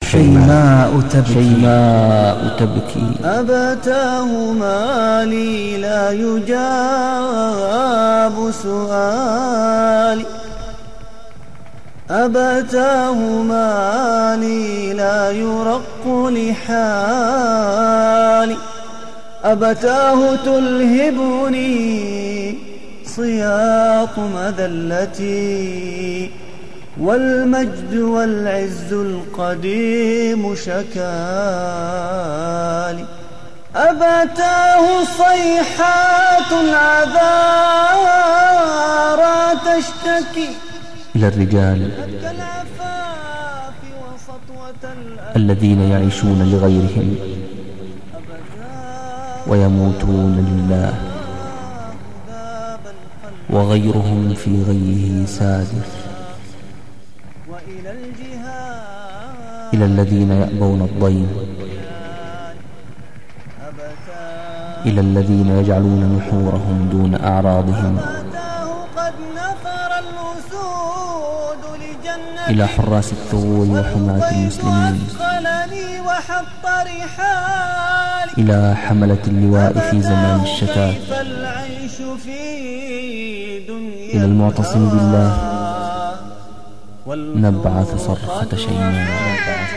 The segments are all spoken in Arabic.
شيماء تبكي أبتاه مالي لا يجاب سؤالي أبتاه مالي لا يرق لحالي أبتاه تلهبني صياط مذلتي والمجد والعز القديم شكالي أبتاه صيحات العذارى تشتكي إلى الرجال الذين يعيشون لغيرهم ويموتون لله وغيرهم في غيه سادر إلى الذين يأبون الضيم إلى الذين يجعلون نحورهم دون أعراضهم إلى حراس الثغور وحماة المسلمين إلى حملة اللواء في زمان الشتات إلى المعتصم بالله نبعث صرخة شيماء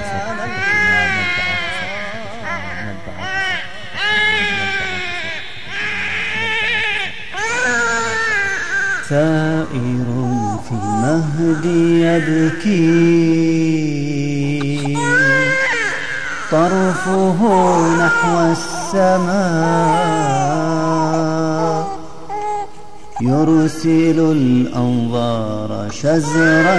سائر في المهد يبكي طرفه نحو السماء يرسل الأنظار شزرا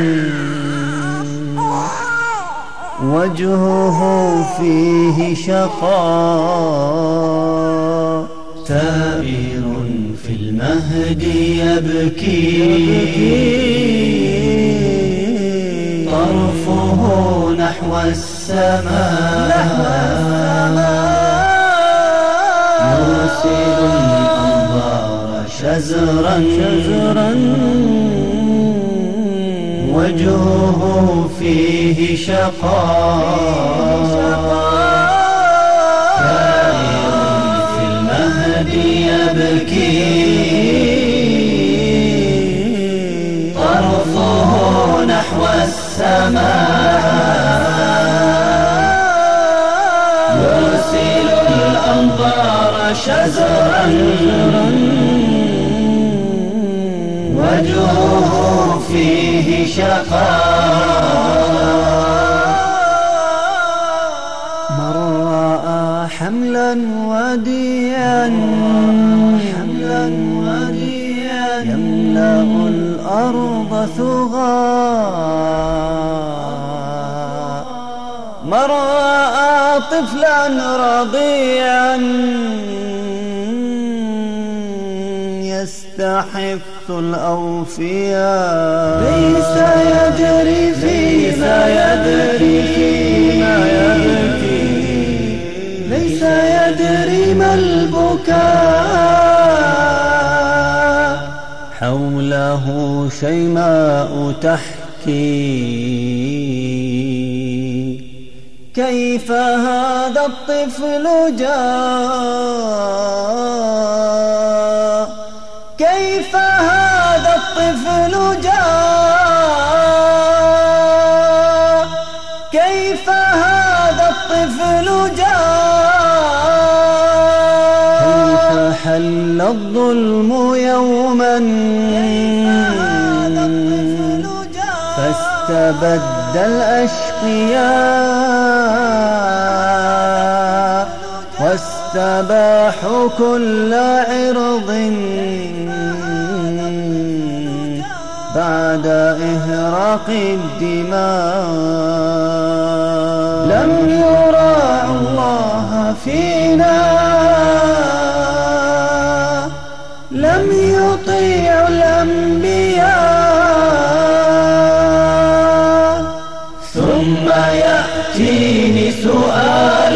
وجهه فيه شقاء سائر في المهد يبكي طرفه نحو السماء يرسل الأنظار شزرا وجهه فيه شقاء سائر في المهد يبكي طرفه نحو السماء يرسل الأنظار شزرا وجهه فيه شقاء من رأى حملا وديا يملأ الأرض ثغاء من رأى طفلا رضيعا يستحث الأوفياء ليس يدري فيما يبكي ليس يدري ما البكاء حوله شيماء تحكي كيف هذا الطفل جاء كيف هذا الطفل جاء كيف هذا الطفل جاء كيف حل الظلم يوما فاستبد الأشقياء واستباحوا كل عرض بعد إهراق الدماء لم يراعوا الله فينا لم يطيعوا الأنبياء ثم يأتيني سؤال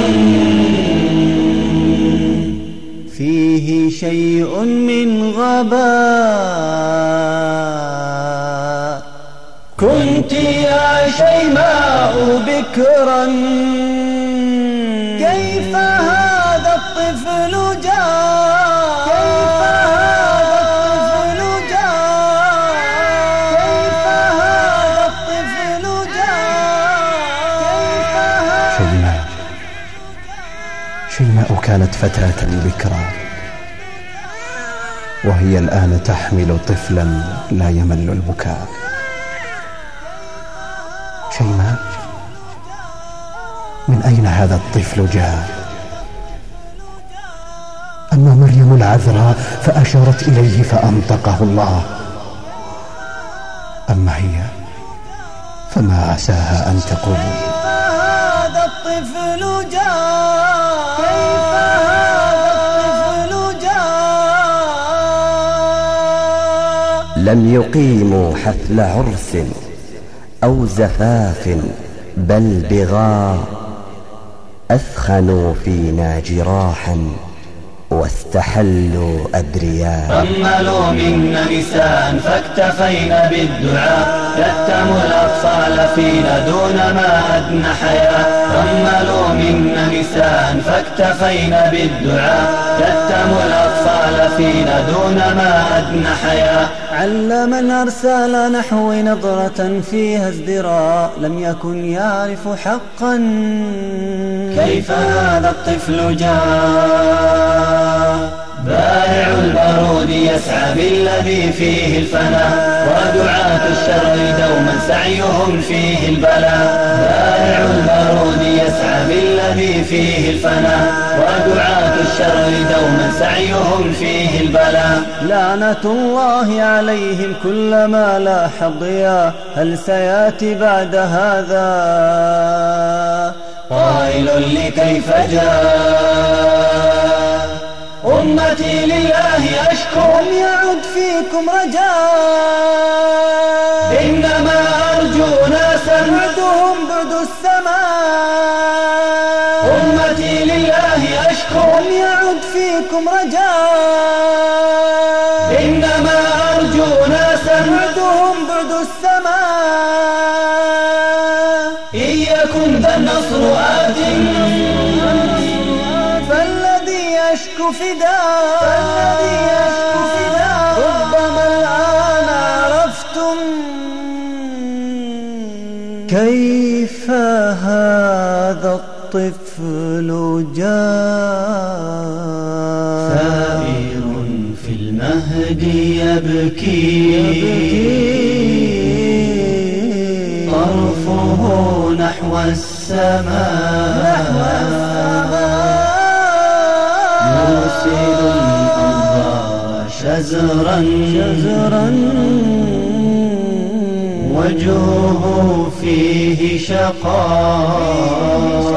فيه شيء من غباء كنت كنت يا شيماء بكرا، كيف هذا الطفل جاء، كيف هذا الطفل جاء، كيف هذا الطفل جاء، كيف هذا. شيماء كانت فتاة بكرا، وهي الآن تحمل طفلا لا يمل البكاء. شيماء، من أين هذا الطفل جاء؟ أما مريم العذراء فأشارت إليه فأنطقه الله، أما هي فما عساها أن تقول كيف هذا الطفل جاء، كيف هذا الطفل جاء. لم يقيموا حفل عرس أو زفاف بل بغاء، أثخنوا فينا جراحا واستحلوا أبرياء. رملوا منا نساء فاكتفينا بالدعاء، يتموا الأطفال فينا دون ما أدنى حياة. رملوا منا نساء فاكتفينا بالدعاء، يتموا الأطفال فينا دون ما أدنى حياة. علم من أرسل نحو نظرة فيها ازدراء، لم يكن يعرف حقا كيف هذا الطفل جاء. بائع البارود يسعى بالذي فيه الفناء، ودعاة الشر دوما سعيهم فيه البلاء. بائع البارود يسعى بالذي فيه الفناء، ودعاة الشر دوما سعيهم فيه البلاء. لعنة الله عليهم كلما لاح الضياء، هل سيأتي بعد هذا قائل لكيف جاء. أمتي لله أشكو، لم يعد فيكم رجاء، إنما أرجو ناسا بعدهم بعد السماء. أمتي لله أشكو، لم يعد فيكم رجاء، إنما أرجو ناسا بعدهم بعد السماء. إن يكن ذا النصر آت يشكو فداء، ربما الآن عرفتم كيف هذا الطفل جاء. ثائر في المهد يبكي، طرفه نحو السماء. يرسل الأنظار شزرا، وجهه فيه شقاء.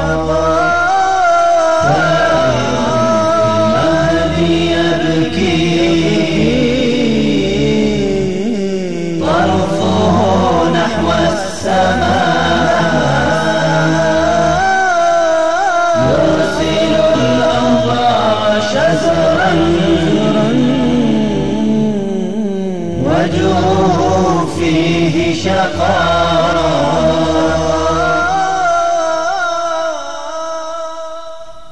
ثائر في المهد يبكي، طرفه نحو السماء. يرسل الأنظار شزرا، وجهه فيه شقاء.